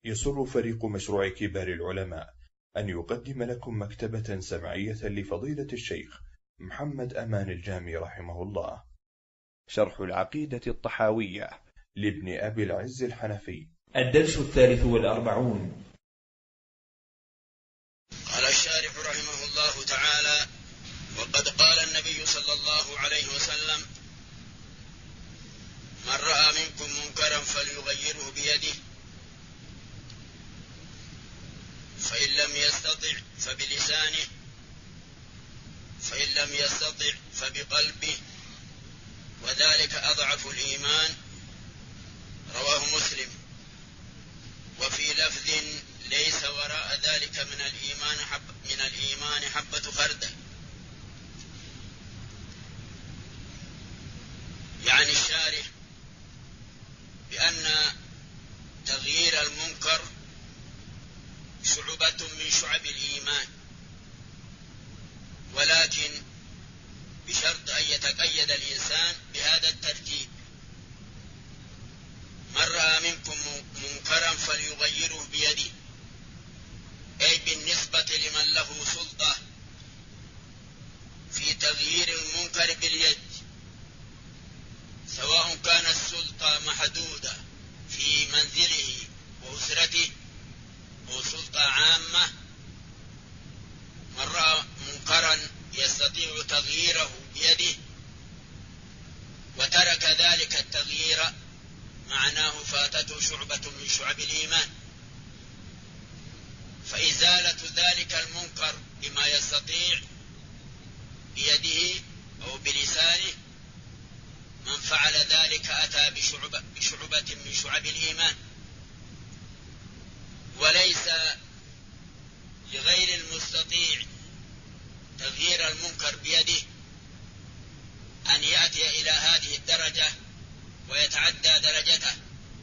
يسر فريق مشروع كبار العلماء أن يقدم لكم مكتبة سمعية لفضيلة الشيخ محمد أمان الجامي رحمه الله، شرح العقيدة الطحاوية لابن أبي العز الحنفي. الدرس 43. قال الشارح رحمه الله تعالى: وقد قال النبي صلى الله عليه وسلم: من رأى منكم منكرا فليغيره بيده، فإن لم يستطع فبلسانه، فإن لم يستطع فبقلبه، وذلك أضعف الإيمان. رواه مسلم. وفي لفظ: ليس وراء ذلك من الإيمان حبة خردل. يعني الشارح بأن تغيير المنكر شعبة من شعب الإيمان، ولكن بشرط أن يتقيد الإنسان بهذا الترتيب: من رأى منكم منكرا فليغيره بيده، أي بالنسبة لمن له سلطة في تغيير المنكر باليد، سواء كانت السلطة محدودة في منزله وأسرته أو سلطة عامة. من رأى منكرا يستطيع تغييره بيده وترك ذلك التغيير، معناه فاتته شعبة من شعب الإيمان. فإزالة ذلك المنكر بما يستطيع بيده أو بلسانه، من فعل ذلك أتى بشعبة من شعب الإيمان. وليس لغير المستطيع تغيير المنكر بيده أن يأتي إلى هذه الدرجة ويتعدى درجته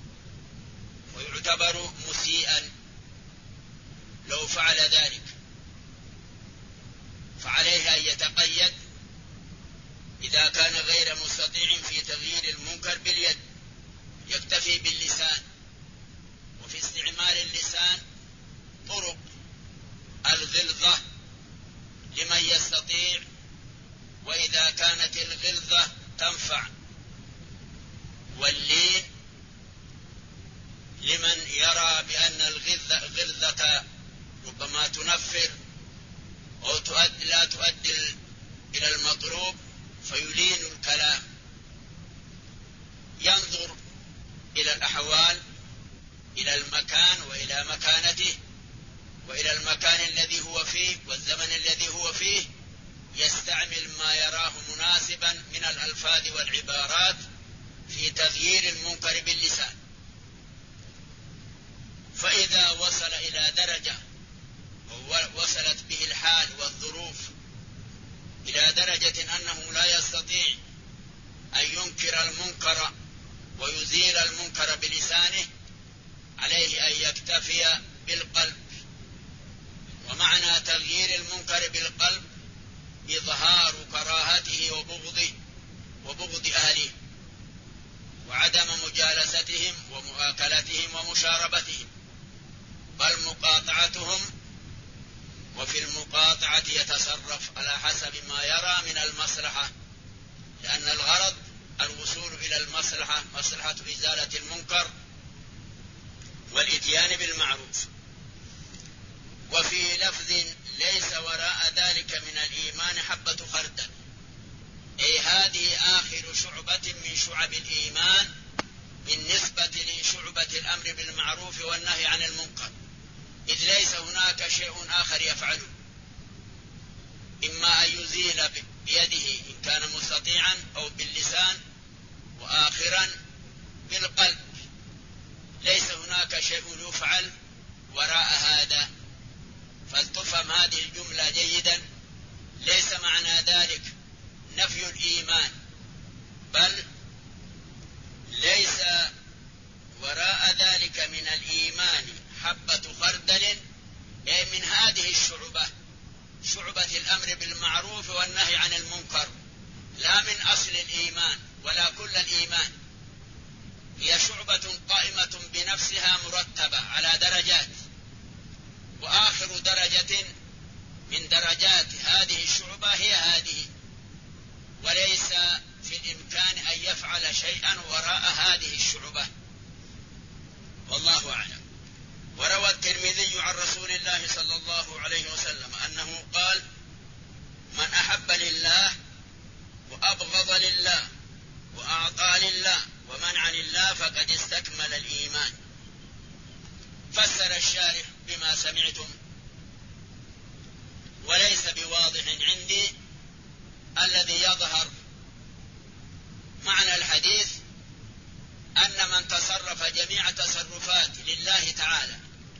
ويعتبر مسيئا لو فعل ذلك، فعليه أن يتقيد إذا كان غير مستطيع في تغيير المنكر باليد، يكتفي باللسان. وفي استعمال اللسان طرق الغلظة لمن يستطيع، وإذا كانت الغلظة تنفع، واللين لمن يرى بأن الغلظة ربما تنفر أو لا تؤدي إلى المطلوب فيلين الكلام. ينظر إلى الأحوال، إلى المكان وإلى مكانته وإلى المكان الذي هو فيه والزمن الذي هو فيه، يستعمل ما يراه مناسبا من الألفاظ والعبارات في تغيير المنكر باللسان. فإذا وصل إلى درجة وصلت به الحال والظروف إلى درجة أنه لا يستطيع أن ينكر المنكر ويزيل المنكر بلسانه، عليه أن يكتفي بالقلب. ومعنى تغيير المنكر بالقلب إظهار كراهته وبغض أهله، وعدم مجالستهم ومؤاكلتهم ومشاربتهم، بل مقاطعتهم. وفي المقاطعة يتصرف على حسب ما يرى من المصلحة، لأن الغرض الوصول إلى المصلحة، مصلحة إزالة المنكر والإتيان بالمعروف. وفي لفظ: ليس وراء ذلك من الإيمان حبة خردل، أي هذه آخر شعبة من شعب الإيمان بالنسبة لشعبة الأمر بالمعروف والنهي عن المنكر، إذ ليس هناك شيء آخر يفعله، إما أن يزيل بيده إن كان مستطيعا أو باللسان، وآخرا بالقلب. ليس هناك شيء يفعل وراء هذا. فلتفهم هذه الجملة جيدا: ليس معنى ذلك نفي الإيمان، بل ليس وراء ذلك من الإيمان حبة خردل، أي من هذه الشعبة، شعبة الأمر بالمعروف والنهي عن المنكر، لا من أصل الإيمان ولا كل الإيمان. هي شعبة قائمة بنفسها مرتبة على درجات، وآخر درجة من درجات هذه الشعبة هي هذه، وليس في الإمكان أن يفعل شيئا وراء هذه الشعبة، والله أعلم. وروى الترمذي عن رسول الله صلى الله عليه وسلم أنه قال: من أحب لله وأبغض لله وأعطى لله ومنع لله فقد استكمل الإيمان. فسر الشارح بما سمعتم، وليس بواضح عندي الذي يظهر معنى الحديث أن من تصرف جميع تصرفات لله تعالى،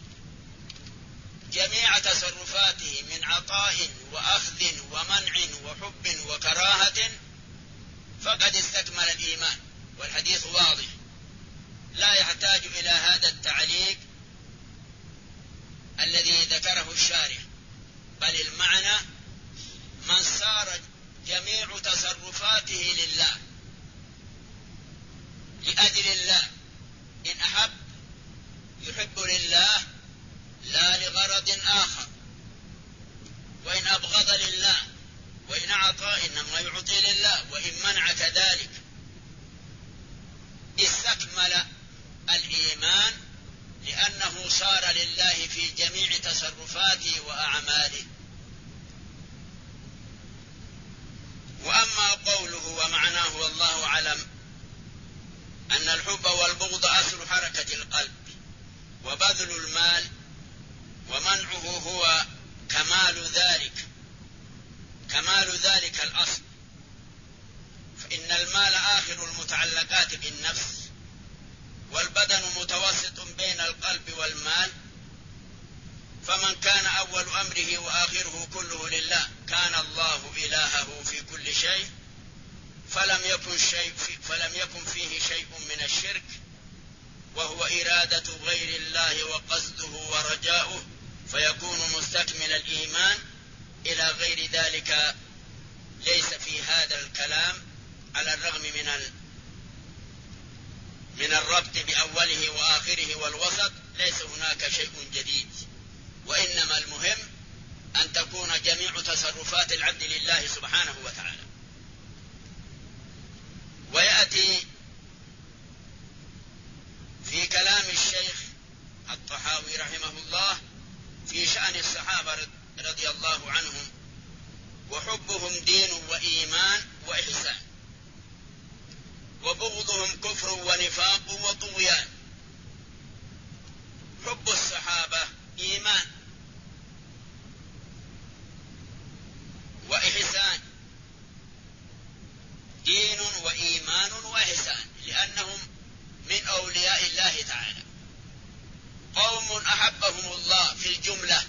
جميع تصرفاته من عطاء وأخذ ومنع وحب وكراهة فقد استكمل الإيمان. والحديث واضح لا يحتاج إلى هذا التعليق الذي ذكره الشارح، بل المعنى من صار جميع تصرفاته لله لأجل الله، إن أحب يحب لله لا لغرض آخر، وإن أبغض لله، وإن أعطى إنما يعطي لله، وإن منع كذلك، استكمل الإيمان لأنه صار لله في جميع تصرفاته وأعماله. وأما قوله ومعناه والله أعلم أن الحب والبغض أصل حركة القلب، وبذل المال ومنعه هو كمال ذلك الأصل، فإن المال آخر المتعلقات بالنفس، والبدن متوسط بين القلب والمال، فمن كان أول أمره وآخره كله لله كان الله إلهه في كل شيء، فلم يكن فيه شيء من الشرك، وهو إرادة غير الله وقصده ورجاؤه، فيكون مستكمل الإيمان. إلى غير ذلك ليس في هذا الكلام على الرغم من الربط بأوله وآخره والوسط، ليس هناك شيء جديد، وإنما المهم أن تكون جميع تصرفات العبد لله سبحانه وتعالى. ويأتي في كلام الشيخ الطحاوي رحمه الله في شأن الصحابة رضي الله عنهم: وحبهم دين وإيمان وإحسان، وبغضهم كفر ونفاق وطغيان. حب الصحابة إيمان وإحسان، دين وإيمان وإحسان، لأنهم من أولياء الله تعالى، قوم أحبهم الله في الجملة،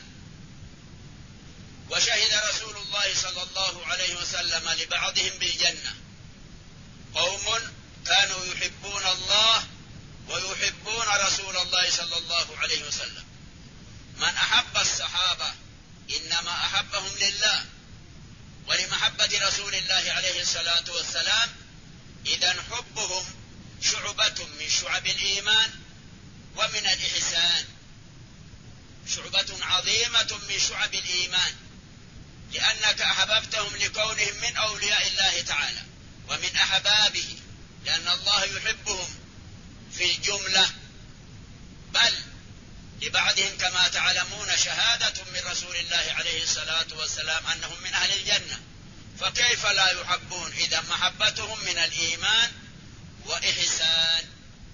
وشهد رسول الله صلى الله عليه وسلم لبعضهم بالجنة. قوم كانوا يحبون الله ويحبون رسول الله صلى الله عليه وسلم. من أحب الصحابة إنما أحبهم لله ولمحبة رسول الله عليه الصلاة والسلام، إذن حبهم شعبة من شعب الإيمان ومن الإحسان، شعبة عظيمة من شعب الإيمان، لأنك أحببتهم لكونهم من أولياء الله تعالى ومن أحبابه، لأن الله يحبهم في الجملة، بل لبعضهم كما تعلمون شهادة من رسول الله عليه الصلاة والسلام أنهم من أهل الجنة، فكيف لا يحبون؟ إذا محبتهم من الإيمان وإحسان.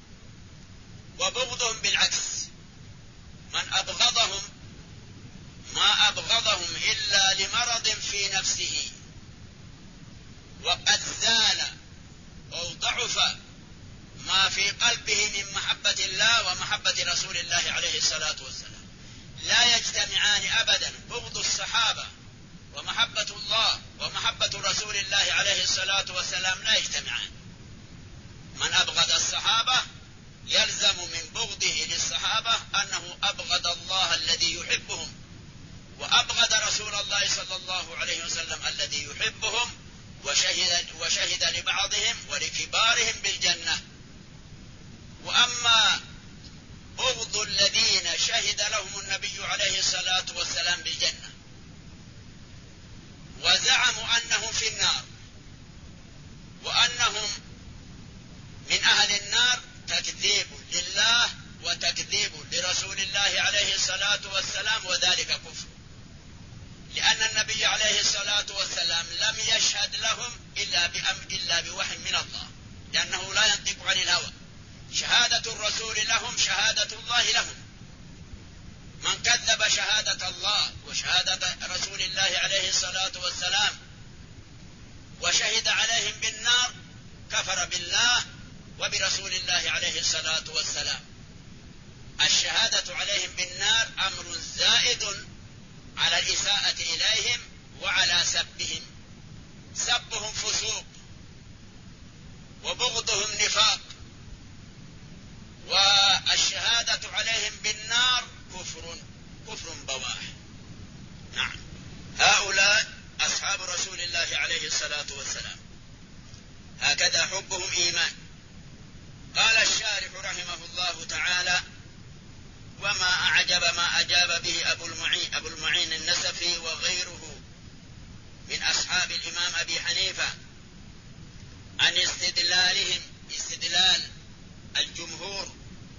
وبغضهم بالعكس، من أبغضهم ما أبغضهم إلا لمرض في نفسه، وقد زال أو ضعف ما في قلبه من محبة الله ومحبة رسول الله عليه الصلاة والسلام. لا يجتمعان أبدا، بغض الصحابة ومحبة الله ومحبة رسول الله عليه الصلاة والسلام لا يجتمعان. من أبغض الصحابة يلزم من بغضه للصحابة أنه أبغض الله الذي يحبهم، وأبغض رسول الله صلى الله عليه وسلم الذي يحبهم، وشهد لبعضهم ولكبارهم بالجنة. وأما بغض الذين شهد الصلاة والسلام بالجنة، وزعموا أنهم في النار، وأنهم من أهل النار تكذيب لله وتكذيب لرسول الله عليه الصلاة والسلام، وذلك كفر، لأن النبي عليه الصلاة والسلام لم يشهد لهم إلا بوحي من الله، لأنه لا ينطق عن الهوى. شهادة الرسول لهم شهادة الله لهم. من كذب شهادة الله وشهادة رسول الله عليه الصلاة والسلام وشهد عليهم بالنار كفر بالله وبرسول الله عليه الصلاة والسلام. الشهادة عليهم بالنار أمر زائد على الإساءة إليهم وعلى سبهم. سبهم فسوق وبغضهم نفاق، والشهادة عليهم بالنار كفر بواح. نعم، هؤلاء أصحاب رسول الله عليه الصلاة والسلام، هكذا حبهم إيمان. قال الشارح رحمه الله تعالى: وما أعجب ما أجاب به أبو المعين النسفي وغيره من أصحاب الإمام أبي حنيفة عن استدلال الجمهور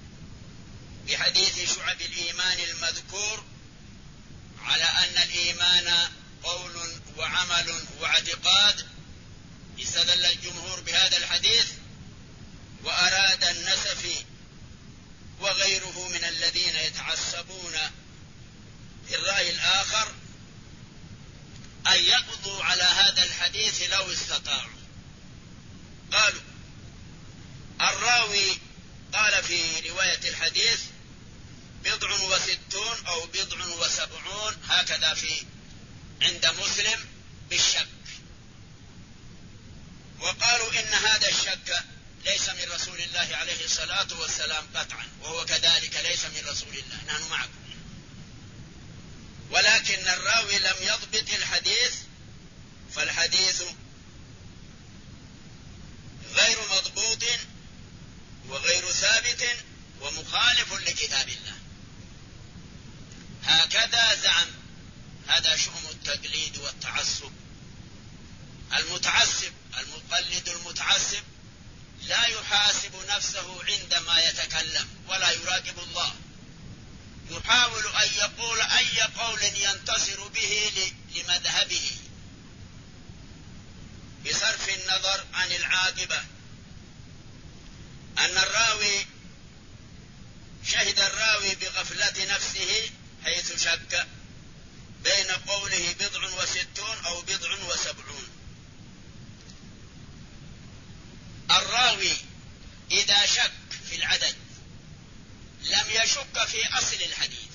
بحديث شعب الإيمان المذكور على أن الإيمان قول وعمل واعتقاد. استدل الجمهور بهذا الحديث، وأراد النسفي وغيره من الذين يتعصبون في الرأي الآخر أن يقضوا على هذا الحديث لو استطاعوا. قالوا: الراوي قال في رواية الحديث 67 أو 70، هكذا عند مسلم بالشك، وقالوا إن هذا الشك ليس من رسول الله عليه الصلاة والسلام قطعا، وهو كذلك ليس من رسول الله، نحن معكم، ولكن الراوي لم يضبط الحديث، فالحديث غير مضبوط وغير ثابت ومخالف لكتاب الله. هكذا زعم. هذا شؤم التقليد والتعصب. المقلد المتعصب لا يحاسب نفسه عندما يتكلم ولا يراقب الله، يحاول أن يقول أي قول ينتصر به لمذهبه بصرف النظر عن العاقبة. أن شهد الراوي بغفلة نفسه حيث شك بين قوله 67 أو 70. الراوي إذا شك في العدد لم يشك في أصل الحديث.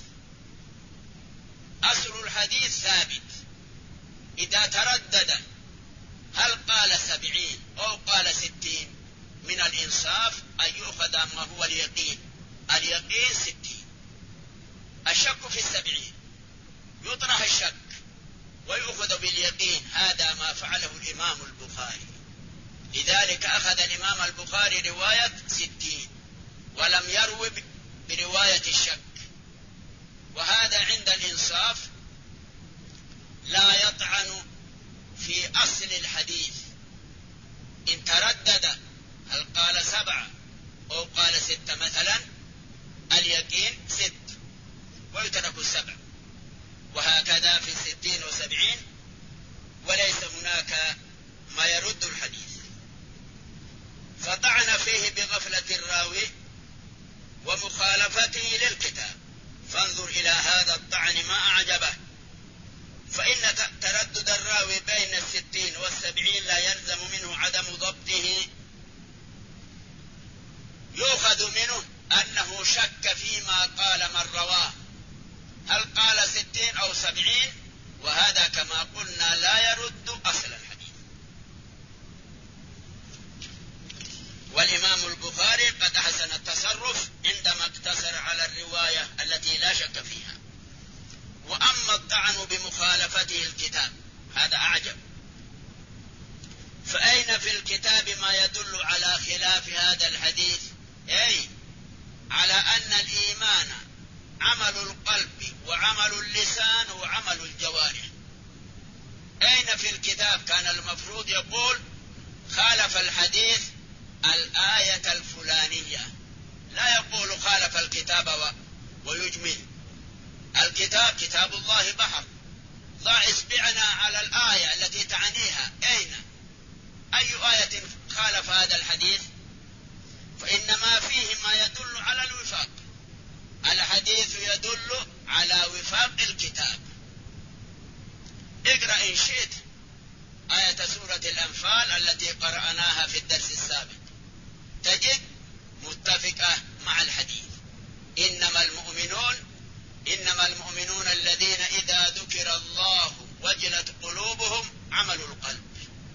أصل الحديث ثابت. إذا تردد هل قال 70 أو قال 60، من الإنصاف أن يؤخذ ما هو اليقين. اليقين 60، الشك في 70 يطرح الشك ويؤخذ باليقين. هذا ما فعله الإمام البخاري. لذلك أخذ الإمام البخاري رواية 60 ولم يروي برواية الشك، وهذا عند الإنصاف لا يطعن في أصل الحديث. إن تردد هل قال 7 أو قال 6 مثلا، اليقين 6 ويترك 7، وهكذا في 60 و70، وليس هناك ما يرد الحديث. فطعن فيه بغفلة الراوي ومخالفته للكتاب. فانظر إلى هذا الطعن ما أعجبه، فإن تردد الراوي بين 60 و70 لا يلزم منه عدم ضبطه. يؤخذ منه أنه شك فيما قال من رواه، هل قال 60 أو 70، وهذا كما قلنا لا يرد أصل الحديث. والإمام البخاري قد أحسن التصرف عندما اقتصر على الرواية التي لا شك فيها. وأما الطعن بمخالفته الكتاب هذا أعجب. فأين في الكتاب ما يدل على خلاف هذا الحديث؟ أي على أن الإيمان عمل القلب وعمل إن في الكتاب كان المفروض يقول خالف الحديث الآية الفلانية، لا يقول خالف الكتاب ويجمل. الكتاب كتاب الله بحر، ضع اصبعنا على الآية التي تعنيها، أي آية خالف هذا الحديث؟ فإنما فيه ما يدل على الوفاق. الحديث يدل على وفاق الكتاب. اقرأ إن شئت آية سورة الأنفال التي قرأناها في الدرس السابق، تجد متفقة مع الحديث. إنما المؤمنون الذين إذا ذكر الله وجلت قلوبهم عملوا القلب،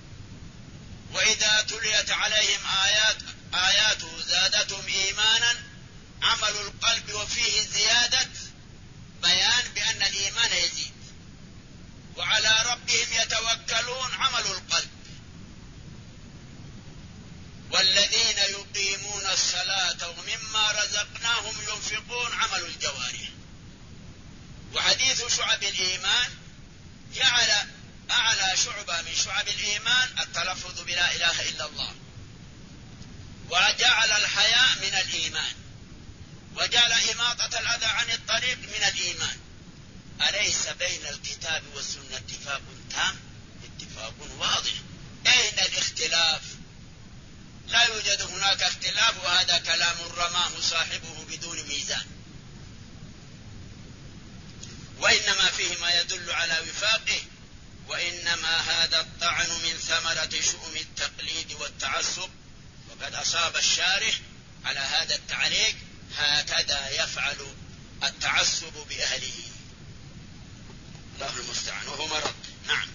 وإذا تليت عليهم آياته زادتهم إيمانا عملوا القلب، وفيه زيادة بيان بأن الإيمان يزيد. وعلى ربهم يتوكلون عملوا القلب. والذين يقيمون الصلاة ومما رزقناهم ينفقون عملوا الجوارح. وحديث شعب الإيمان جعل أعلى شعبة من شعب الإيمان التلفظ بلا إله إلا الله، وجعل الحياء من الإيمان، وجعل إماطة الأذى عن الطريق من الإيمان. أليس بين الكتاب والسنة اتفاق تام؟ اتفاق واضح. أين الاختلاف؟ لا يوجد هناك اختلاف، وهذا كلام رماه صاحبه بدون ميزان. وإنما فيه ما يدل على وفاقه. وإنما هذا الطعن من ثمرة شؤم التقليد والتعصب، وقد أصاب الشارح على هذا التعليق: هكذا يفعل التعصب بأهله. الله المستعان، وهو مرض. نعم.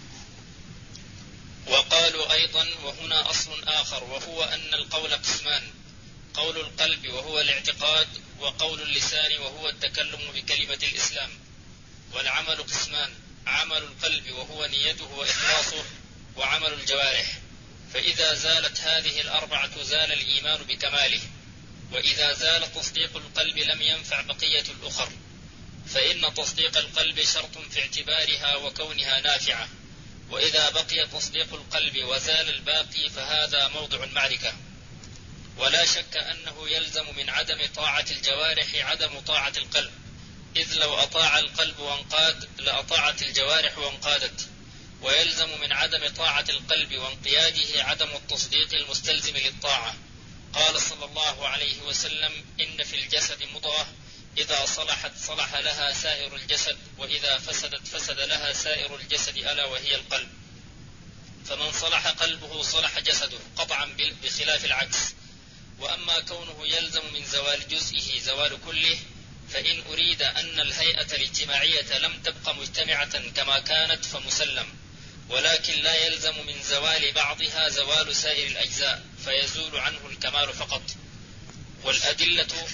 وقالوا أيضا، وهنا أصل آخر، وهو أن القول قسمان: قول القلب وهو الاعتقاد، وقول اللسان وهو التكلم بكلمة الإسلام. والعمل قسمان: عمل القلب وهو نيته وإخلاصه، وعمل الجوارح. فإذا زالت هذه الأربعة زال الإيمان بكماله، وإذا زال تصديق القلب لم ينفع بقية الأخر، فإن تصديق القلب شرط في اعتبارها وكونها نافعة. وإذا بقي تصديق القلب وزال الباقي فهذا موضع المعركة. ولا شك أنه يلزم من عدم طاعة الجوارح عدم طاعة القلب، إذ لو أطاع القلب وانقاد لأطاعت الجوارح وانقادت. ويلزم من عدم طاعة القلب وانقياده عدم التصديق المستلزم للطاعة. قال صلى الله عليه وسلم: إن في الجسد مضغة إذا صلحت صلح لها سائر الجسد، وإذا فسدت فسد لها سائر الجسد، ألا وهي القلب. فمن صلح قلبه صلح جسده قطعا، بخلاف العكس. وأما كونه يلزم من زوال جزئه زوال كله، فإن أريد أن الهيئة الاجتماعية لم تبق مجتمعة كما كانت فمسلم، ولكن لا يلزم من زوال بعضها زوال سائر الأجزاء، فيزول عنه الكمال فقط. والأدلة.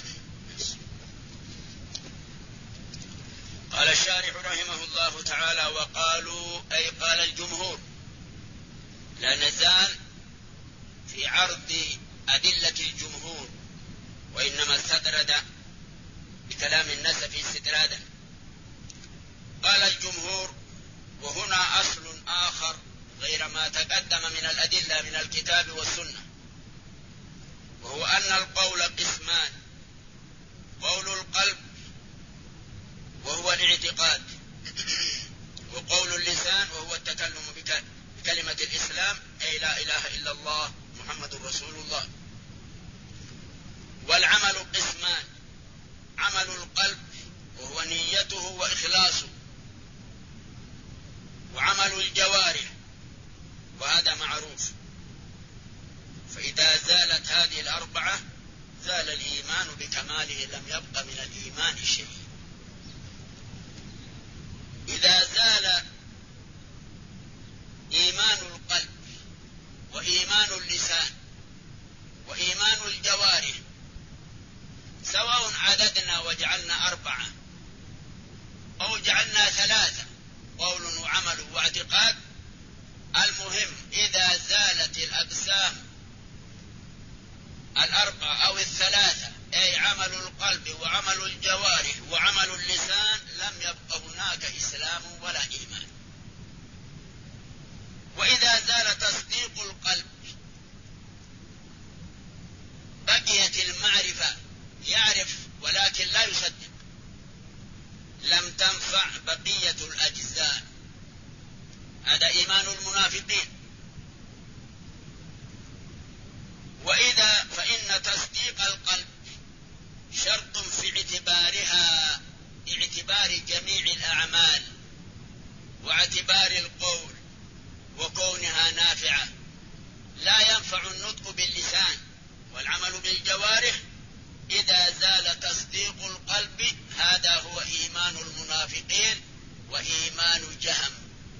قال الشارح رحمه الله تعالى: وقالوا، أي قال الجمهور. لا نزال في عرض أدلة الجمهور، وإنما استطرد بكلام النسفي استطرادا. قال الجمهور: وهنا أصل آخر غير ما تقدم من الأدلة من الكتاب والسنة، وهو أن القول قسمان: قول القلب وهو الاعتقاد، وقول اللسان وهو التكلم بكلمة الإسلام، أي لا إله إلا الله محمد رسول الله. والعمل قسمان: عمل القلب وهو نيته وإخلاصه، وعمل الجوارح، وهذا معروف. فإذا زالت هذه الأربعة زال الإيمان بكماله، لم يبق من الإيمان شيء. إذا زال إيمان القلب وإيمان اللسان وإيمان الجوارح، سواء عددنا وجعلنا 4 أو جعلنا 3، قول وعمل واعتقاد، المهم إذا زالت الأقسام 4 أو 3، أي عمل القلب وعمل الجوارح وعمل اللسان، لم يبق هناك إسلام ولا إيمان. تنفع بقية الأجزاء. هذا إيمان المنافقين. وإذا فإن تصديق القلب شرط في اعتبار جميع الأعمال واعتبار القول وكونها نافعة. لا ينفع النطق باللسان والعمل بالجوارح إذا زال تصديق القلب. هذا هو إيمان المنافقين وإيمان جهم.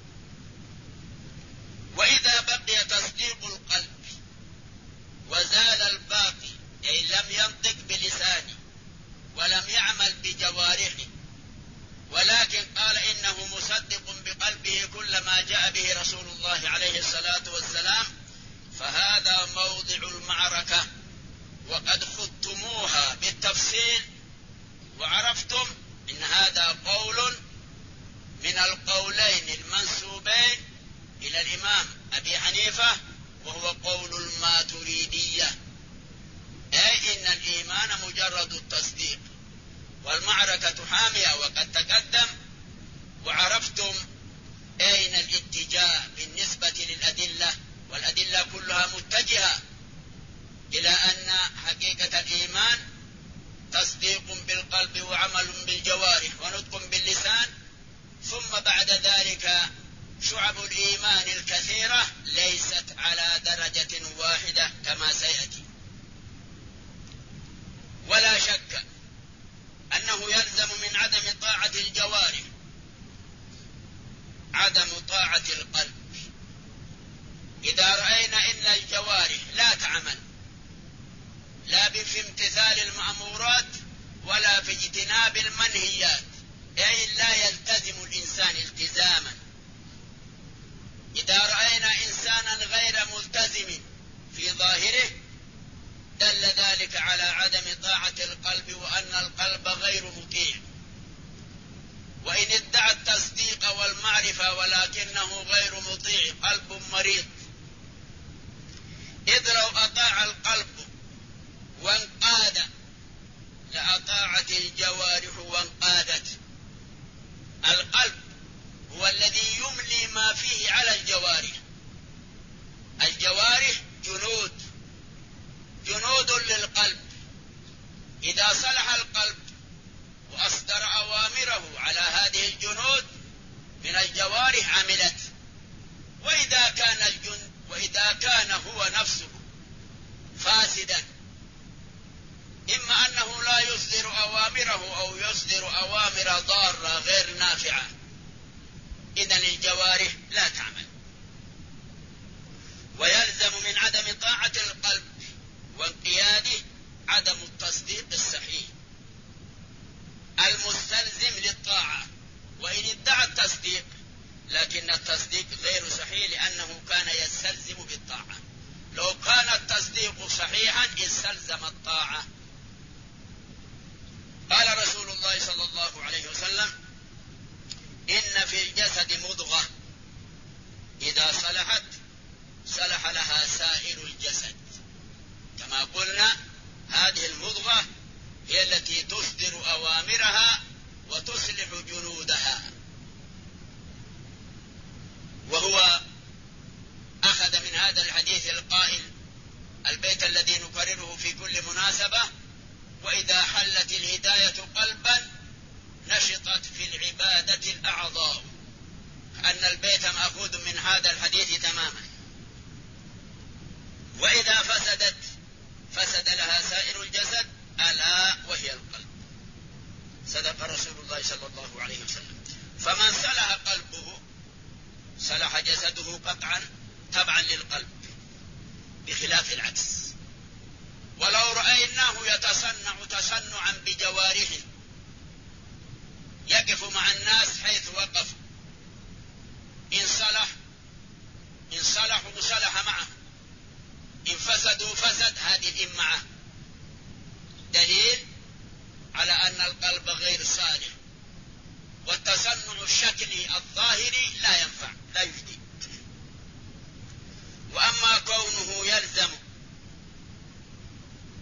وإذا بقي تصديق القلب وزال الباقي، أي لم ينطق بلسانه ولم يعمل بجوارحه، ولكن قال إنه مصدق بقلبه كل ما جاء به رسول الله عليه الصلاة والسلام، فهذا موضع المعركة، وقد خضتموها بالتفصيل وعرفتم إن هذا قول من القولين المنسوبين إلى الإمام أبي حنيفة، وهو قول الماتريدية، أي إن الإيمان مجرد التصديق. والمعركة حامية وقد تقدم، وعرفتم أين الاتجاه بالنسبة للأدلة، والأدلة كلها متجهة إلى أن حقيقة الإيمان تصديق بالقلب وعمل بالجوارح ونطق باللسان، ثم بعد ذلك شعب الإيمان الكثيرة ليست على درجة واحدة كما سيأتي. ولا شك أنه يلزم من عدم طاعة الجوارح عدم طاعة القلب. إذا رأينا إن الجوارح لا تعمل لا في امتثال المأمورات ولا في اجتناب المنهيات، أي لا يلتزم الإنسان التزاما، إذا رأينا إنسانا غير ملتزم في ظاهره دل ذلك على عدم طاعة القلب، وأن القلب غير مطيع. وإن ادعى التصديق والمعرفة ولكنه غير مطيع، قلب مريض. إذ لو أطاع القلب وانقاد لأطاعت الجوارح وانقادت. القلب هو الذي يملي ما فيه على الجوارح. الجوارح جنود للقلب. إذا صلح القلب وأصدر أوامره على هذه الجنود من الجوارح عملت. وإذا كان هو نفسه فاسدا، إما أنه لا يصدر أوامره أو يصدر أوامر ضارة غير نافعة، إذن الجوارح لا تعمل. ويلزم من عدم طاعة القلب وانقياده عدم التصديق الصحيح المستلزم للطاعة. وإن ادعى التصديق لكن التصديق غير صحيح، لأنه كان يستلزم بالطاعة. لو كان التصديق صحيحا استلزم الطاعة. قال رسول الله صلى الله عليه وسلم: إن في الجسد مضغة إذا صلحت صلح لها سائر الجسد. كما قلنا هذه المضغة هي التي تصدر أوامرها وتصلح جنودها. وهو أخذ من هذا الحديث القائل البيت الذي نكرره في كل مناسبة: وإذا حلت الهداية قلبا نشطت في العبادة الأعضاء. أن البيت مأخوذ من هذا الحديث تماما. وإذا فسدت فسد لها سائر الجسد ألا وهي القلب. صدق رسول الله صلى الله عليه وسلم. فمن صلح قلبه صلح جسده قطعا تبعا للقلب، بخلاف العكس. ولو رأيناه يتصنع تصنعا بجوارحه، يقف مع الناس حيث وقف، إن صلحوا صلح معه، إن فسدوا فسد، هذه الإمعة دليل على أن القلب غير صالح. والتصنع الشكلي الظاهري لا ينفع، لا يفيد. وأما كونه يلزم،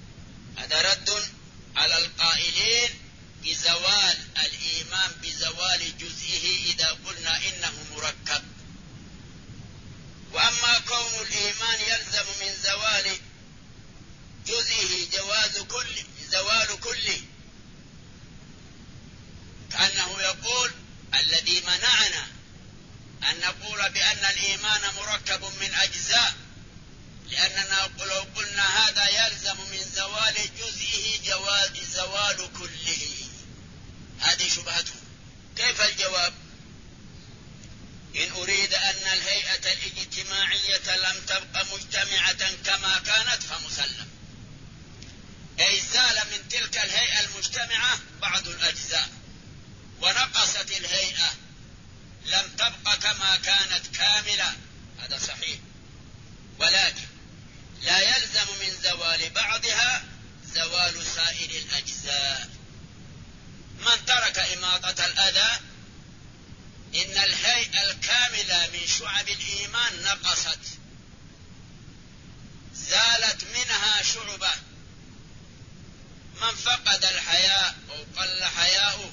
هذا رد على القائلين بزوال الإيمان بزوال القول بأن الإيمان مركب من أجزاء، لأننا لو قلنا هذا يلزم من زوال جزئه زوال كله، هذه شبهته. كيف الجواب؟ إن أريد أن الهيئة الاجتماعية لم تبقى مجتمعة كما كانت فمسلم، أي زال من تلك الهيئة المجتمعة بعض الأجزاء ونقصت الهيئة، لم تبقى كما كانت كاملة، هذا صحيح، ولكن لا يلزم من زوال بعضها زوال سائر الأجزاء. من ترك إماطة الأذى إن الهيئة الكاملة من شعب الإيمان نقصت، زالت منها شعبة. من فقد الحياء أو قل حياؤه،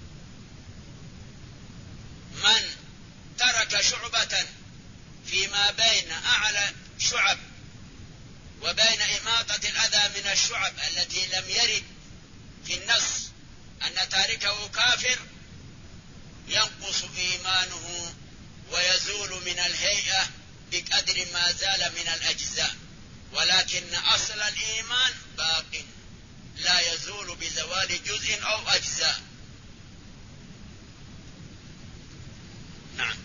من ترك شعبة فيما بين أعلى شعب وبين إماطة الأذى من الشعب التي لم يرد في النص أن تاركه كافر، ينقص إيمانه ويزول من الهيئة بقدر ما زال من الأجزاء، ولكن أصل الإيمان باق لا يزول بزوال جزء أو أجزاء. نعم.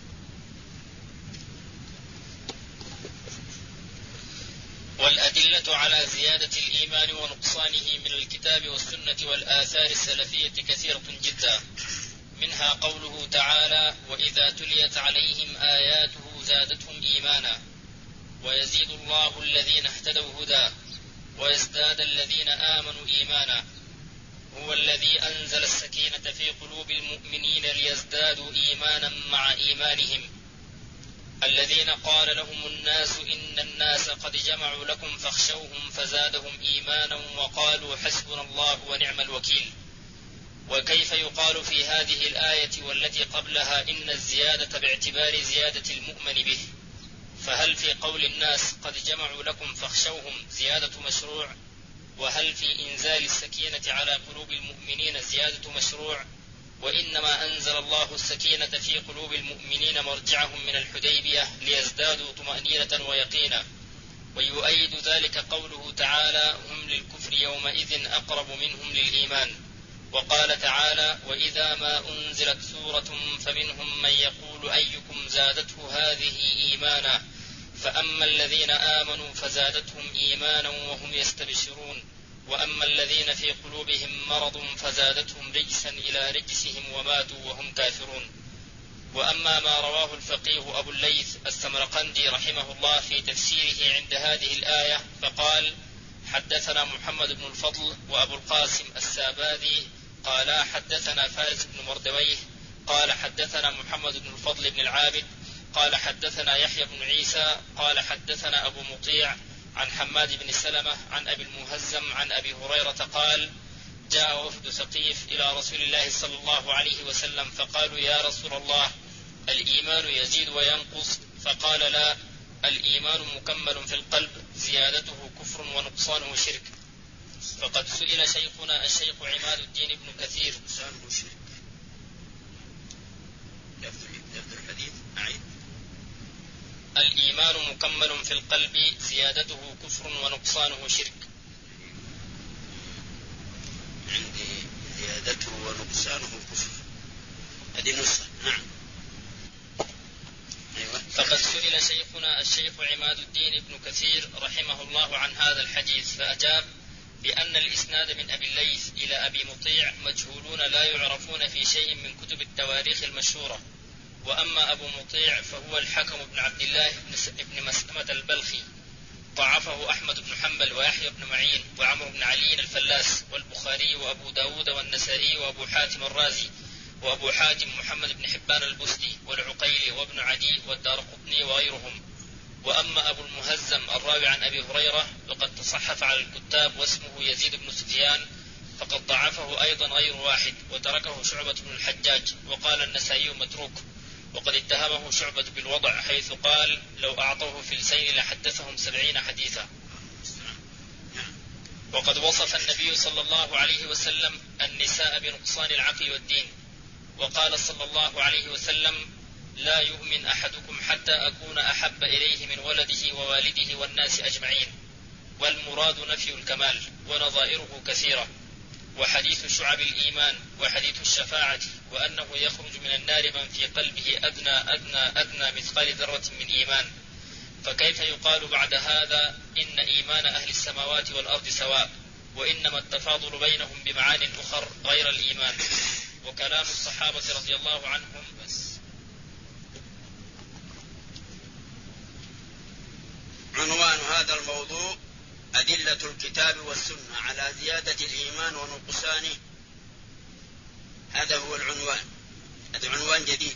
والأدلة على زيادة الإيمان ونقصانه من الكتاب والسنة والآثار السلفية كثيرة جدا، منها قوله تعالى: وإذا تليت عليهم آياته زادتهم إيمانا ويزيد الله الذين اهتدوا هدى ويزداد الذين آمنوا إيمانا. هو الذي أنزل السكينة في قلوب المؤمنين ليزدادوا إيمانا مع إيمانهم. الذين قال لهم الناس إن الناس قد جمعوا لكم فاخشوهم فزادهم إيمانا وقالوا حسبنا الله ونعم الوكيل. وكيف يقال في هذه الآية والتي قبلها إن الزيادة باعتبار زيادة المؤمن به؟ فهل في قول الناس قد جمعوا لكم فاخشوهم زيادة مشروع؟ وهل في إنزال السكينة على قلوب المؤمنين زيادة مشروع؟ وإنما أنزل الله السكينة في قلوب المؤمنين مرجعهم من الحديبية ليزدادوا طمأنينة ويقينا. ويؤيد ذلك قوله تعالى: هم للكفر يومئذ أقرب منهم للإيمان. وقال تعالى: وإذا ما أنزلت سورة فمنهم من يقول أيكم زادته هذه إيمانا فأما الذين آمنوا فزادتهم إيمانا وهم يستبشرون وأما الذين في قلوبهم مرض فزادتهم رجسا إلى رجسهم وماتوا وهم كافرون. وأما ما رواه الفقيه أبو الليث السمرقندي رحمه الله في تفسيره عند هذه الآية فقال: حدثنا محمد بن الفضل وأبو القاسم الساباذي قال حدثنا فارس بن مردويه قال حدثنا محمد بن الفضل بن العابد قال حدثنا يحيى بن عيسى قال حدثنا أبو مطيع عن حماد بن سلمة عن أبي المهزم عن أبي هريرة قال: جاء وفد ثقيف إلى رسول الله صلى الله عليه وسلم فقالوا: يا رسول الله، الإيمان يزيد وينقص؟ فقال: لا، الإيمان مكمل في القلب، زيادته كفر ونقصانه شرك. فقد سئل شيخنا الشيخ عماد الدين بن كثير الإيمان مكمل في القلب، زيادته كفر ونقصانه شرك. عندي زيادته ونقصانه كفر، هذه نسخة. نعم. أيوة. فقد سئل شيخنا الشيخ عماد الدين بن كثير رحمه الله عن هذا الحديث فأجاب بأن الإسناد من أبي الليث إلى أبي مطيع مجهولون لا يعرفون في شيء من كتب التواريخ المشهورة. وأما أبو مطيع فهو الحكم بن عبد الله بن مسلمة البلخي، ضعفه أحمد بن حنبل ويحيى بن معين وعمرو بن علي الفلاس والبخاري وأبو داود والنسائي وأبو حاتم الرازي وأبو حاتم محمد بن حبان البستي والعقيلي وابن عدي والدارقطني وغيرهم. وأما أبو المهزم الراوي عن أبي هريرة فقد تصحف على الكتاب واسمه يزيد بن سفيان، فقد ضعفه أيضا غير واحد وتركه شعبة بن الحجاج، وقال النسائي متروك. وقد اتهمه شعبة بالوضع حيث قال: لو أعطوه فلسين لحدثهم 70 حديثا. وقد وصف النبي صلى الله عليه وسلم النساء بنقصان العقل والدين، وقال صلى الله عليه وسلم: لا يؤمن أحدكم حتى أكون أحب إليه من ولده ووالده والناس أجمعين. والمراد نفي الكمال، ونظائره كثيرة، وحديث شعب الإيمان، وحديث الشفاعة، وأنه يخرج من النار من في قلبه أدنى مثقال ذرة من إيمان. فكيف يقال بعد هذا إن إيمان أهل السماوات والأرض سواء، وإنما التفاضل بينهم بمعان أخر غير الإيمان؟ وكلام الصحابة رضي الله عنهم بس. عنوان هذا الموضوع: أدلة الكتاب والسنة على زيادة الإيمان ونقصانه. هذا هو العنوان، هذا عنوان جديد: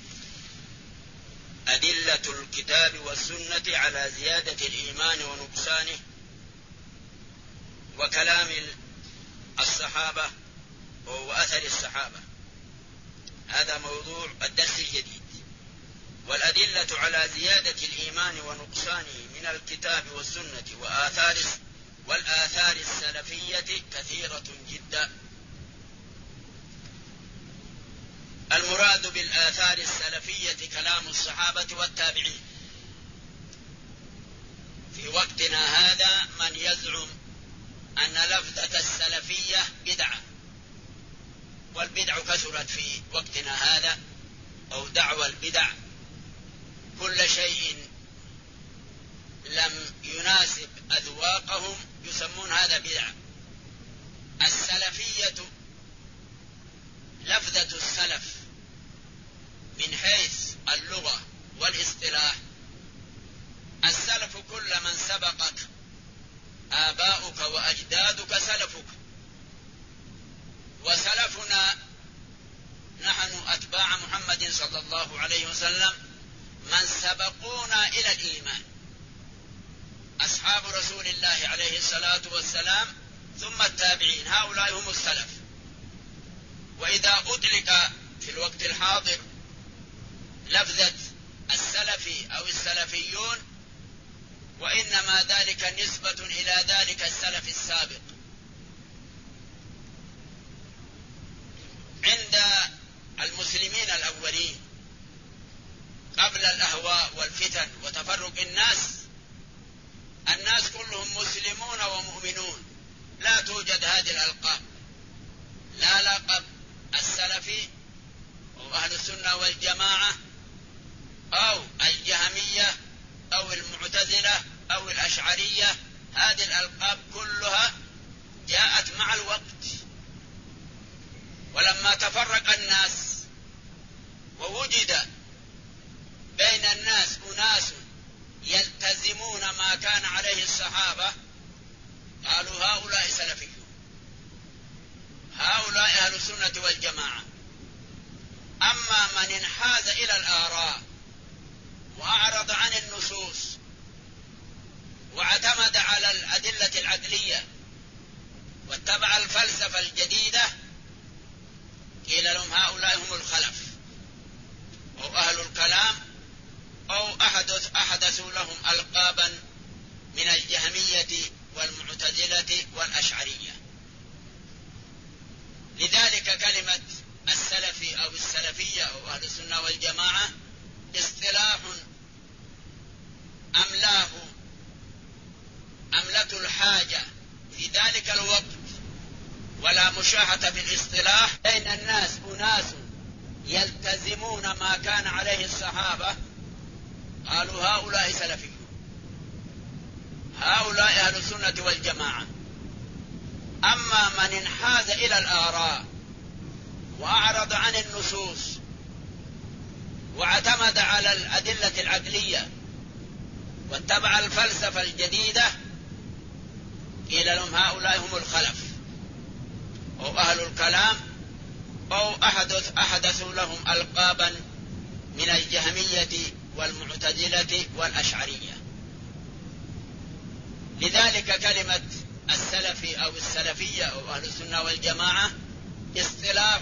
أدلة الكتاب والسنة على زيادة الإيمان ونقصانه، وكلام الصحابة وأثر الصحابة. هذا موضوع الدرس الجديد. والأدلة على زيادة الإيمان ونقصانه من الكتاب والسنة والآثار السلفية كثيرة جدا. المراد بالآثار السلفية كلام الصحابة والتابعين. في وقتنا هذا من يزعم أن لفظة السلفية بدعة، والبدع كثرت في وقتنا هذا، أو دعوى البدع. كل شيء لم يناسب أذواقهم يسمون هذا بدعة. السلفية لفظة السلف من حيث اللغة والاصطلاح. السلف كل من سبقك، آباؤك وأجدادك سلفك. وسلفنا نحن أتباع محمد صلى الله عليه وسلم من سبقونا إلى الإيمان، أصحاب رسول الله عليه الصلاة والسلام، ثم التابعين. هؤلاء هم السلف. وإذا أطلق في الوقت الحاضر لفظة السلفي أو السلفيون، وإنما ذلك نسبة إلى ذلك السلف السابق. عند المسلمين الأولين قبل الأهواء والفتن وتفرق الناس كلهم مسلمون ومؤمنون، لا توجد هذه الألقاب، لا لقب السلفي أو أهل السنة والجماعة أو الجهمية أو المعتزلة أو الأشعرية. هذه الألقاب كلها جاءت مع الوقت. ولما تفرق الناس ووجد بين الناس أناس يلتزمون ما كان عليه الصحابة، قالوا هؤلاء سلفيون، هؤلاء أهل السنة والجماعة. أما من انحاز إلى الآراء وأعرض عن النصوص واعتمد على الأدلة العقلية واتبع الفلسفة الجديدة، قيل لهم هؤلاء هم الخلف أو أهل الكلام، أو أحدثوا لهم ألقابا من الجهمية والمعتزلة والأشعرية. لذلك كلمة السلفي أو السلفية أو أهل السنة والجماعة اصطلاح أملة الحاجة في ذلك الوقت، ولا مشاحة في الاصطلاح. بين الناس أناس يلتزمون ما كان عليه الصحابة، قالوا هؤلاء سلفيون، هؤلاء أهل السنة والجماعة. أما من انحاز إلى الآراء وأعرض عن النصوص واعتمد على الأدلة العقلية واتبع الفلسفة الجديدة، قيل لهم هؤلاء هم الخلف أو أهل الكلام، أو أحدثوا لهم ألقابا من الجهمية والمعتزلة والأشعرية. لذلك كلمة السلفي أو السلفية أو أهل السنة والجماعة اصطلاح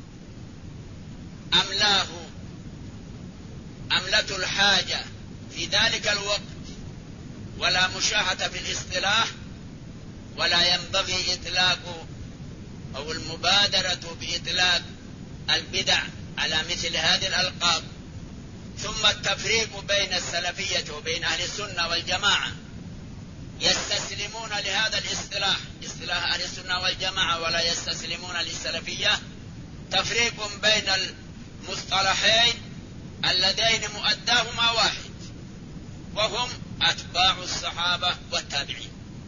أملة الحاجة في ذلك الوقت، ولا مشاحة في الاصطلاح، ولا ينبغي إطلاق أو المبادرة بإطلاق البدع على مثل هذه الألقاب، ثم التفريق بين السلفية وبين أهل السنة والجماعة، يستسلمون لهذا الاصطلاح، اصطلاح أهل السنة والجماعة، ولا يستسلمون للسلفية. تفريق بين المصطلحين اللذين مؤداهما واحد، وهم أتباع الصحابة والتابعين.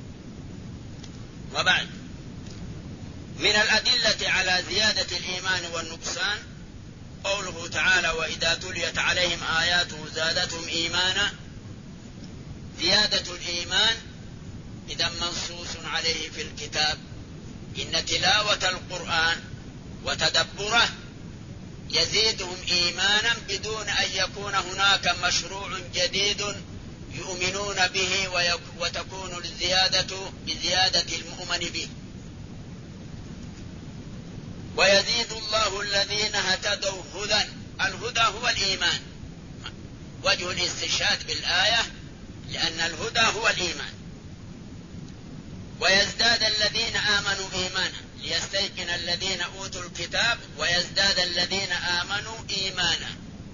وبعد، من الأدلة على زيادة الإيمان والنقصان قوله تعالى: وإذا تليت عليهم آياته زادتهم إيمانا. زيادة الإيمان إذا منصوص عليه في الكتاب، إن تلاوة القرآن وتدبره يزيدهم إيمانا بدون أن يكون هناك مشروع جديد يؤمنون به وتكون الزيادة بزيادة المؤمن به. ويزيد الله الذين اهتدوا هدى. الهدى هو الإيمان، وجه الاستشهاد بالآية لأن الهدى هو الإيمان. ويزداد الذين آمنوا إيمانا، ليستيقن الذين أوتوا الكتاب ويزداد الذين آمنوا إيمانا.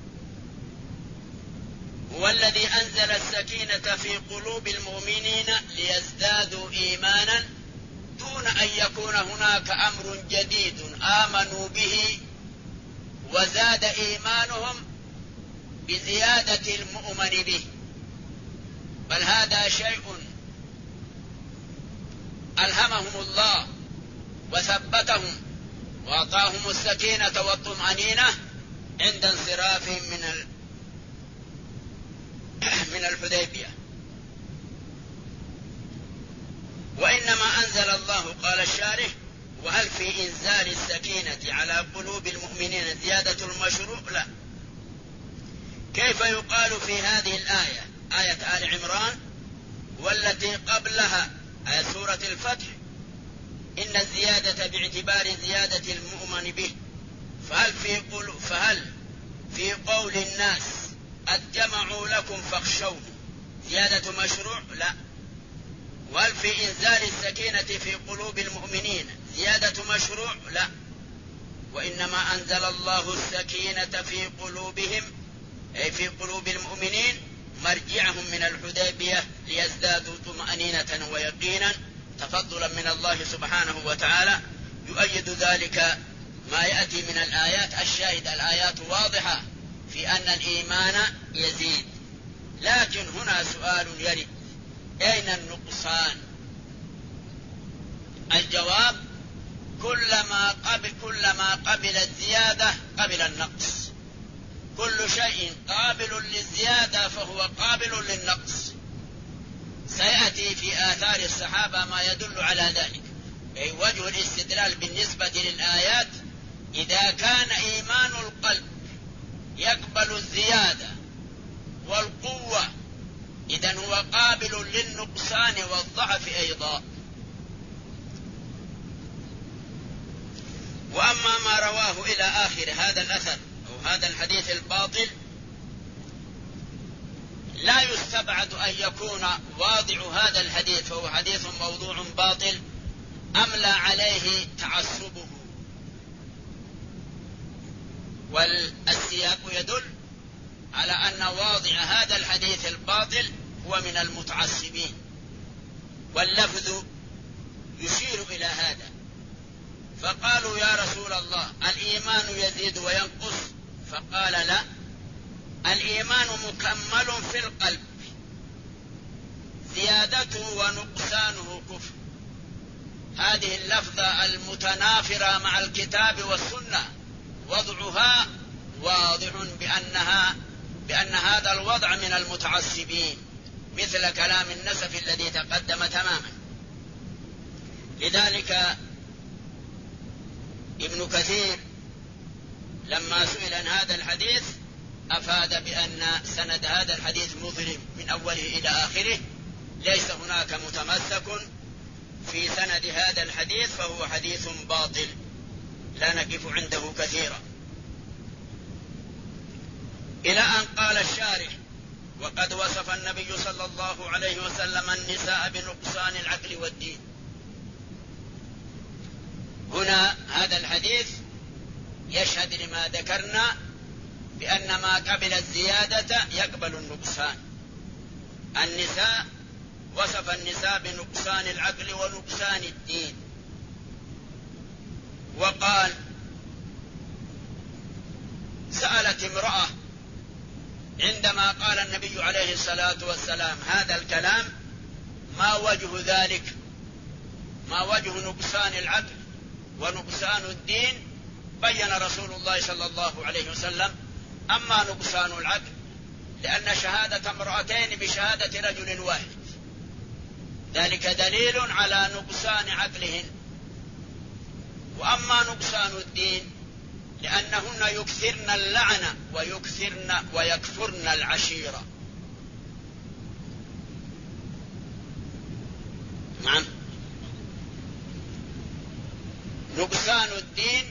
هو الذي أنزل السكينة في قلوب المؤمنين ليزدادوا إيمانا دون أن يكون هناك أمر جديد آمنوا به وزاد إيمانهم بزيادة المؤمن به، بل هذا شيء ألهمهم الله وثبتهم وأعطاهم السكينة والطمأنينة عند انصرافهم من الحديبية. وإنما أنزل الله، قال الشارح: وهل في إنزال السكينة على قلوب المؤمنين زيادة المشروع؟ لا. كيف يقال في هذه الآية، آية آل عمران والتي قبلها آية سورة الفتح، إن الزيادة باعتبار زيادة المؤمن به، فهل في قول الناس قد جمعوا لكم فاخشوه زيادة مشروع؟ لا. وهل في إنزال السكينة في قلوب المؤمنين زيادة مشروع؟ لا. وإنما أنزل الله السكينة في قلوبهم، أي في قلوب المؤمنين مرجعهم من الحديبية ليزدادوا طمأنينة ويقينا تفضلا من الله سبحانه وتعالى. يؤيد ذلك ما يأتي من الآيات. الشاهد الآيات واضحة في أن الإيمان يزيد، لكن هنا سؤال يرد: أين النقصان؟ الجواب: كلما قبل الزيادة قبل النقص. كل شيء قابل للزيادة فهو قابل للنقص. سيأتي في آثار الصحابة ما يدل على ذلك. أي وجه الاستدلال بالنسبة للآيات: إذا كان إيمان القلب يقبل الزيادة والقوة، إذن هو قابل للنقصان والضعف أيضا. وأما ما رواه إلى آخر هذا الأثر أو هذا الحديث الباطل، لا يستبعد أن يكون واضع هذا الحديث فهو حديث موضوع باطل أملى عليه تعصبه، والسياق يدل على أن واضع هذا الحديث الباطل هو من المتعصبين، واللفظ يشير إلى هذا. فقالوا: يا رسول الله، الإيمان يزيد وينقص؟ فقال: لا، الإيمان مكمل في القلب، زيادته ونقصانه كفر. هذه اللفظة المتنافرة مع الكتاب والسنة وضعها واضح بأن هذا الوضع من المتعصبين، مثل كلام النسف الذي تقدم تماما. لذلك ابن كثير لما سئل عن هذا الحديث أفاد بأن سند هذا الحديث مظلم من أوله إلى آخره، ليس هناك متمسك في سند هذا الحديث، فهو حديث باطل لا نقف عنده كثيرا. إلى أن قال الشارح: وقد وصف النبي صلى الله عليه وسلم النساء بنقصان العقل والدين. هنا هذا الحديث يشهد لما ذكرنا بأن ما قبل الزيادة يقبل النقصان. النساء وصف النساء بنقصان العقل ونقصان الدين، وقال: سألت امرأة عندما قال النبي عليه الصلاة والسلام هذا الكلام: ما وجه ذلك؟ ما وجه نقصان العقل ونقصان الدين؟ بين رسول الله صلى الله عليه وسلم: أما نقصان العقل لأن شهادة امرأتين بشهادة رجل واحد، ذلك دليل على نقصان عقلهن. وأما نقصان الدين لأنهن يكثرن اللعنة ويكفرن العشيرة. نعم. نقصان الدين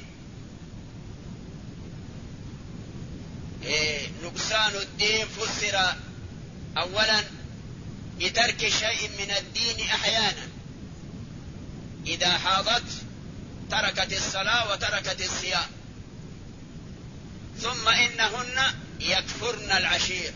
نقصان الدين فسر أولا بترك شيء من الدين أحيانا، إذا حاضت تركت الصلاة وتركت الصيام. ثم إنهن يكفرن العشير،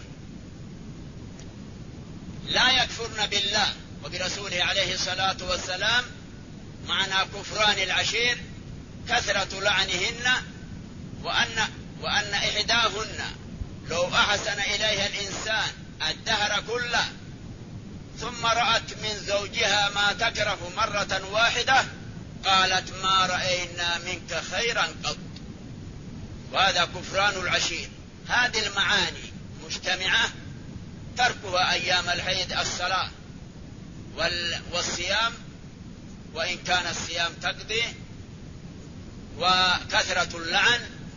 لا يكفرن بالله وبرسوله عليه الصلاة والسلام. معنى كفران العشير كثرة لعنهن، وأن إحداهن لو أحسن إليها الإنسان الدهر كله ثم رأت من زوجها ما تكره مرة واحدة قالت: ما رأينا منك خيرا قط. وهذا كفران العشير. هذه المعاني مجتمعة، تركها أيام الحيض الصلاة والصيام وإن كان الصيام تقضي، وكثرة اللعن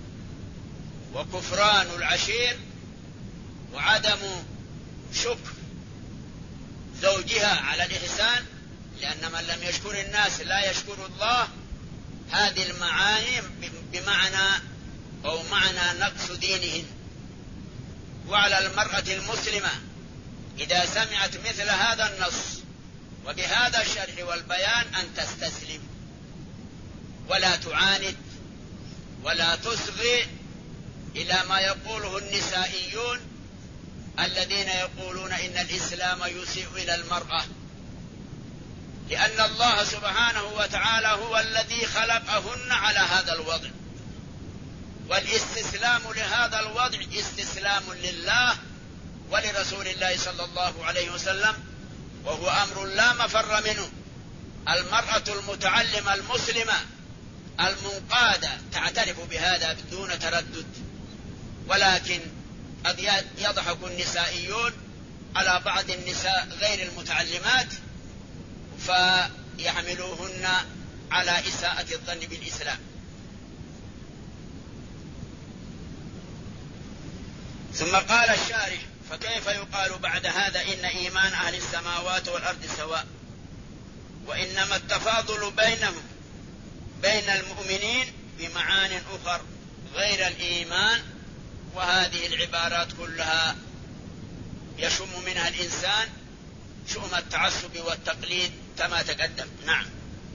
وكفران العشير وعدم شكر زوجها على الإحسان، لأن من لم يشكر الناس لا يشكر الله. هذه المعاني بمعنى أو معنى نقص دينهن. وعلى المرأة المسلمة إذا سمعت مثل هذا النص وبهذا الشرح والبيان أن تستسلم ولا تعاند ولا تصغي إلى ما يقوله النسائيون الذين يقولون إن الإسلام يسيء إلى المرأة، لأن الله سبحانه وتعالى هو الذي خلقهن على هذا الوضع، والاستسلام لهذا الوضع استسلام لله ولرسول الله صلى الله عليه وسلم، وهو أمر لا مفر منه. المرأة المتعلمة المسلمة المنقادة تعترف بهذا بدون تردد، ولكن قد يضحك النسائيون على بعض النساء غير المتعلمات فيحملوهن على إساءة الظن بالإسلام. ثم قال الشارح: فكيف يقال بعد هذا إن إيمان أهل السماوات والأرض سواء، وإنما التفاضل بينهم بين المؤمنين بمعان أخر غير الإيمان. وهذه العبارات كلها يشم منها الإنسان شؤم التعصب والتقليد كما تقدم. نعم.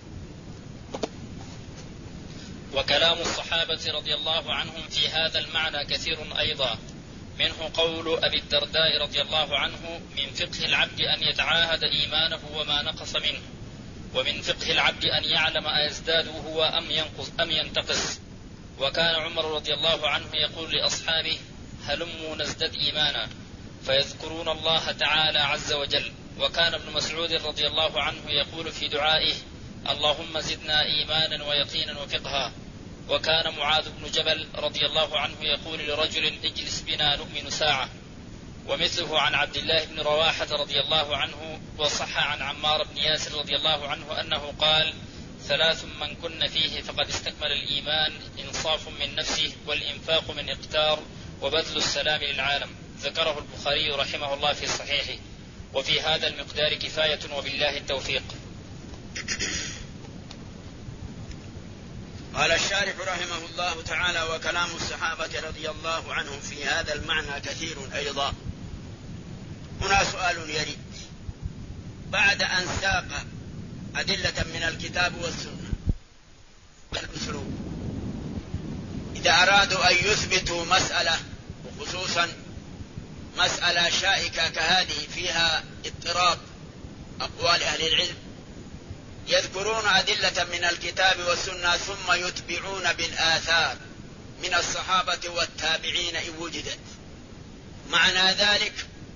وكلام الصحابة رضي الله عنهم في هذا المعنى كثير أيضا، منه قول أبي الدرداء رضي الله عنه: من فقه العبد أن يتعاهد إيمانه وما نقص منه، ومن فقه العبد أن يعلم أيزداد هو أم ينتقص. وكان عمر رضي الله عنه يقول لأصحابه: هلموا نزدد إيمانا، فيذكرون الله تعالى عز وجل. وكان ابن مسعود رضي الله عنه يقول في دعائه: اللهم زدنا إيمانا ويقينا وفقها. وكان معاذ بن جبل رضي الله عنه يقول لرجل: اجلس بنا نؤمن ساعة. ومثله عن عبد الله بن رواحة رضي الله عنه. وصح عن عمار بن ياسر رضي الله عنه أنه قال: ثلاث من كن فيه فقد استكمل الإيمان: إنصاف من نفسه، والإنفاق من إقتار، وبذل السلام للعالم. ذكره البخاري رحمه الله في صحيحه. وفي هذا المقدار كفاية، وبالله التوفيق. قال الشارح رحمه الله تعالى: وكلام الصحابة رضي الله عنهم في هذا المعنى كثير أيضا. هنا سؤال يريد: بعد أن ساق أدلة من الكتاب والسنة الأسلوب، إذا أرادوا أن يثبتوا مسألة خصوصا مسألة شائكة كهذه فيها اضطراب أقوال أهل العلم، يذكرون أدلة من الكتاب والسنة ثم يتبعون بالآثار من الصحابة والتابعين إن وجدت. معنى ذلك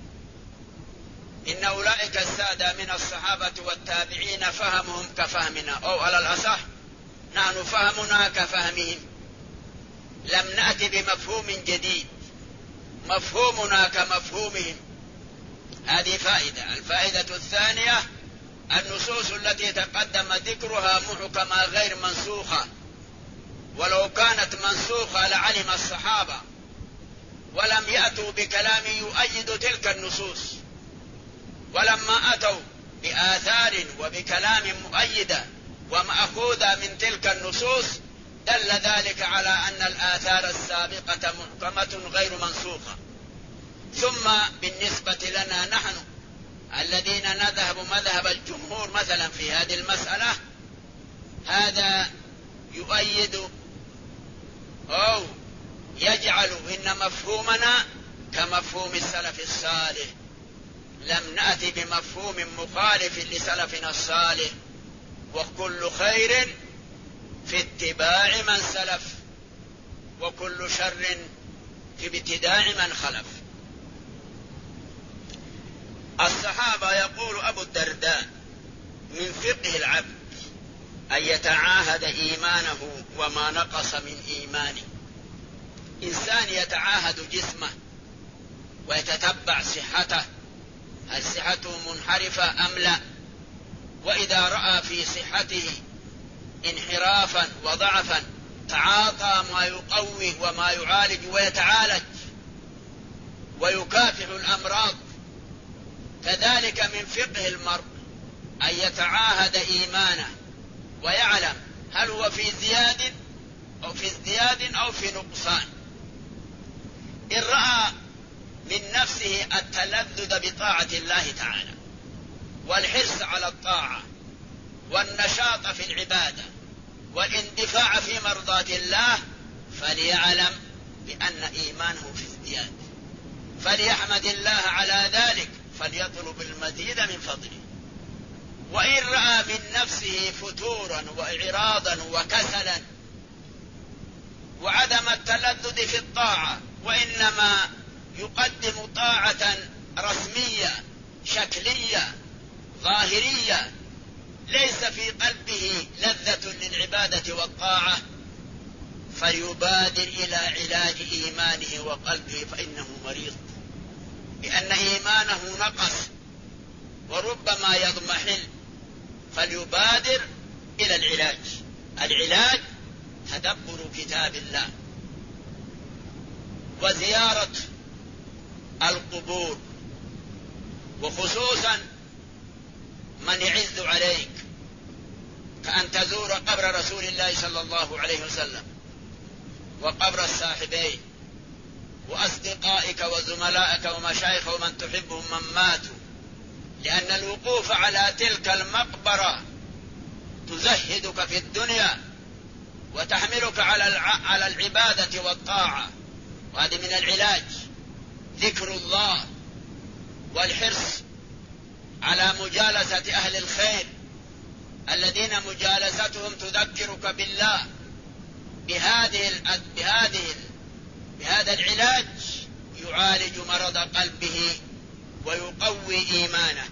إن أولئك السادة من الصحابة والتابعين فهمهم كفهمنا، أو على الأصح نحن فهمنا كفهمهم، لم نأتي بمفهوم جديد، مفهومنا كمفهومهم. هذه فائدة. الفائدة الثانية النصوص التي تقدم ذكرها محكمة غير منسوخة، ولو كانت منسوخة لعلم الصحابة، ولم يأتوا بكلام يؤيد تلك النصوص، ولما أتوا بآثار وبكلام مؤيدة ومأخوذة من تلك النصوص دل ذلك على أن الآثار السابقة محكمة غير منسوخة. ثم بالنسبة لنا نحن الذين نذهب مذهب الجمهور مثلا في هذه المسألة، هذا يؤيد أو يجعل إن مفهومنا كمفهوم السلف الصالح، لم نأتي بمفهوم مخالف لسلفنا الصالح، وكل خير في اتباع من سلف، وكل شر في ابتداع من خلف. الصحابة يقول أبو الدرداء من فقه العبد أن يتعاهد إيمانه وما نقص من إيمانه. إنسان يتعاهد جسمه ويتتبع صحته، هل صحته منحرفة أم لا، وإذا رأى في صحته انحرافا وضعفا تعاطى ما يقوي وما يعالج ويتعالج ويكافح الأمراض. كذلك من فقه المرء أن يتعاهد إيمانه ويعلم هل هو في ازدياد أو في نقصان. إن رأى من نفسه التلذذ بطاعة الله تعالى والحرص على الطاعة والنشاط في العبادة والاندفاع في مرضاة الله، فليعلم بأن إيمانه في ازدياد، فليحمد الله على ذلك، فليطلب المزيد من فضله. وإن رأى من نفسه فتورا وإعراضا وكسلا وعدم التلذذ في الطاعة، وإنما يقدم طاعة رسمية شكلية ظاهرية ليس في قلبه لذة للعبادة والطاعة، فليبادر إلى علاج إيمانه وقلبه، فإنه مريض، لأن إيمانه نقص وربما يضمحل، فليبادر إلى العلاج. العلاج تدبر كتاب الله وزيارة القبور، وخصوصا من يعز عليك، كأن تزور قبر رسول الله صلى الله عليه وسلم وقبر الصاحبين وأصدقائك وزملائك ومشايخ ومن تحبهم من ماتوا، لأن الوقوف على تلك المقبرة تزهدك في الدنيا وتحملك على العبادة والطاعة، وهذه من العلاج. ذكر الله والحرص على مجالسة أهل الخير الذين مجالستهم تذكرك بالله. بهذا العلاج يعالج مرض قلبه ويقوي إيمانه.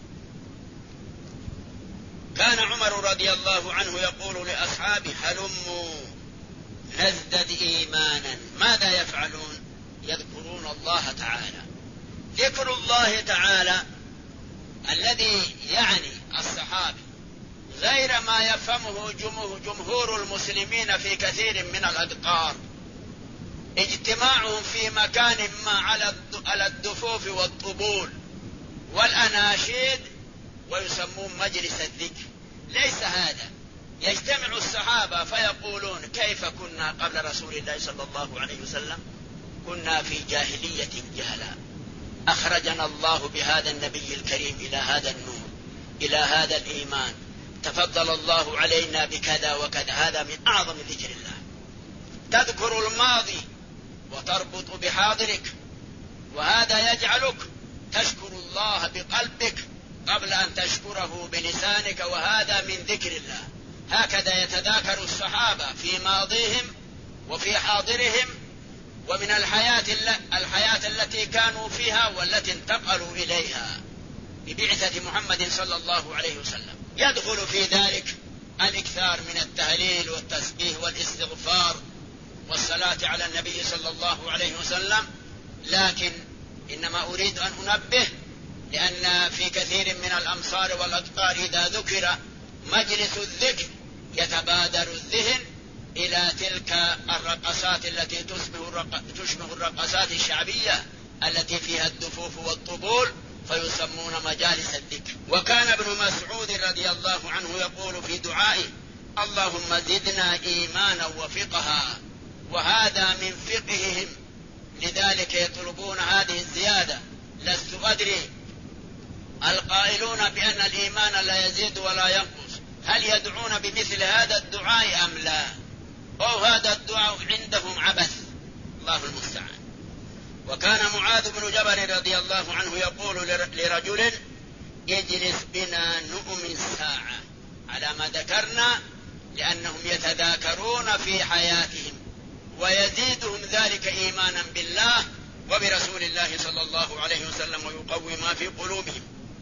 كان عمر رضي الله عنه يقول لأصحابه: هلموا نزدد إيمانا. ماذا يفعلون؟ يذكرون الله تعالى. ذكر الله تعالى الذي يعني الصحابة غير ما يفهمه جمهور المسلمين في كثير من الأقطار، اجتماعهم في مكان ما على الدفوف والطبول والأناشيد ويسمون مجلس الذكر. ليس هذا. يجتمع الصحابة فيقولون: كيف كنا قبل رسول الله صلى الله عليه وسلم؟ كنا في جاهلية جهلاء، أخرجنا الله بهذا النبي الكريم إلى هذا النور، إلى هذا الإيمان، تفضل الله علينا بكذا وكذا. هذا من أعظم ذكر الله. تذكر الماضي وتربط بحاضرك، وهذا يجعلك تشكر الله بقلبك قبل أن تشكره بلسانك، وهذا من ذكر الله. هكذا يتذاكر الصحابة في ماضيهم وفي حاضرهم ومن الحياة التي كانوا فيها والتي انتقلوا إليها ببعثة محمد صلى الله عليه وسلم. يدخل في ذلك الإكثار من التهليل والتسبيح والاستغفار والصلاة على النبي صلى الله عليه وسلم. لكن إنما أريد أن أنبه، لأن في كثير من الأمصار والأقطار إذا ذكر مجلس الذكر يتبادر الذهن إلى تلك الرقصات التي تشبه الرقصات الشعبية التي فيها الدفوف والطبول، فيسمون مجالس الذكر. وكان ابن مسعود رضي الله عنه يقول في دعائه: اللهم زدنا إيمانا وفقها، وهذا من فقههم، لذلك يطلبون هذه الزيادة. لست أدري القائلون بأن الإيمان لا يزيد ولا ينقص هل يدعون بمثل هذا الدعاء أم لا، أو هذا الدعاء عندهم عبث، الله المستعان. وكان معاذ بن جبل رضي الله عنه يقول لرجل: اجلس بنا نؤمن ساعة، على ما ذكرنا، لأنهم يتذاكرون في حياتهم ويزيدهم ذلك إيمانا بالله وبرسول الله صلى الله عليه وسلم ويقوي ما في قلوبهم.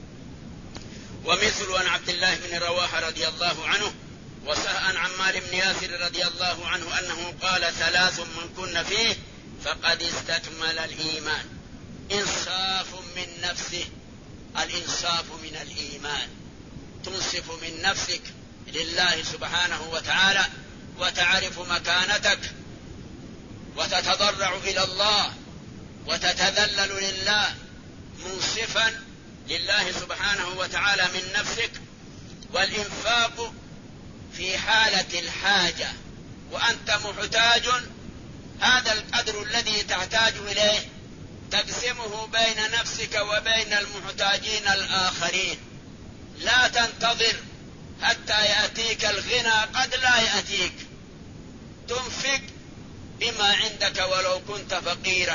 ومثل عن عبد الله بن رواحة رضي الله عنه وعن عمار بن ياسر رضي الله عنه أنه قال: 3 من كن فيه فقد استكمل الإيمان: إنصاف من نفسه، الإنصاف من الإيمان، تنصف من نفسك لله سبحانه وتعالى وتعرف مكانتك وتتضرع إلى الله وتتذلل لله منصفا لله سبحانه وتعالى من نفسك. والإنفاق في حالة الحاجة وأنت محتاج، هذا القدر الذي تحتاج إليه تقسمه بين نفسك وبين المحتاجين الآخرين، لا تنتظر حتى يأتيك الغنى، قد لا يأتيك. تنفق بما عندك ولو كنت فقيرا،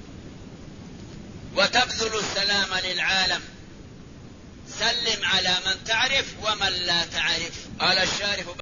وتبذل السلام للعالم، سلم على من تعرف ومن لا تعرف. قال الشارح